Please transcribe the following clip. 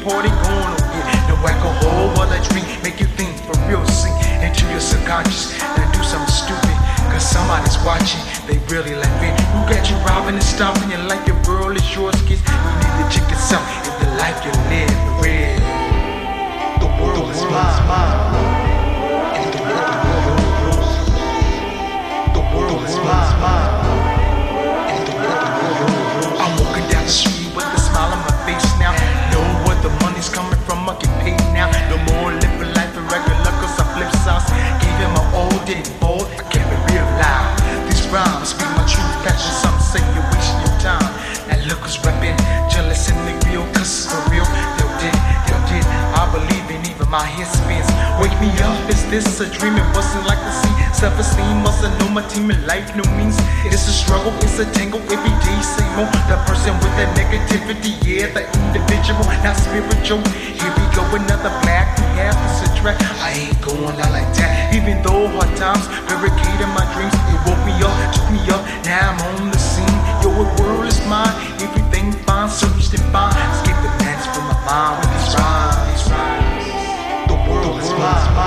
party going on here. No alcohol while I drink, make you think for real, sink into your subconscious and do something stupid. Cause somebody's watching, they really like me. Who got you robbing and stopping your life? Your world is yours, kids. You need to check yourself if the life you live for real. The world is mine. And the world is yours. The world is mine. And the world is yours. I'm walking down the street with a smile on my face now. Know where the money's coming from, I get paid now. No more living life irregular, cause I flip sauce. Gave him my all day bold, I kept it real loud. These rhymes speak my true passion, some say you're wasting your time. Now look who's rapping, jealous and they real, cause for real, yo did, I believe in even my head spins. Wake me up, is this a dream? It wasn't like the sea. Self-esteem, must I know my team in life, no means. It's a struggle, it's a tangle, every day same old. The person with that negativity, yeah, the individual, not spiritual. Here we go, another black, we have this a track. I ain't going out like that, even though hard times barricaded my dreams. It woke me up, took me up, now I'm on the scene. Yo, the world is mine, everything fine, searched and fine. Escape the madness from my mind with these rhymes. The world is mine.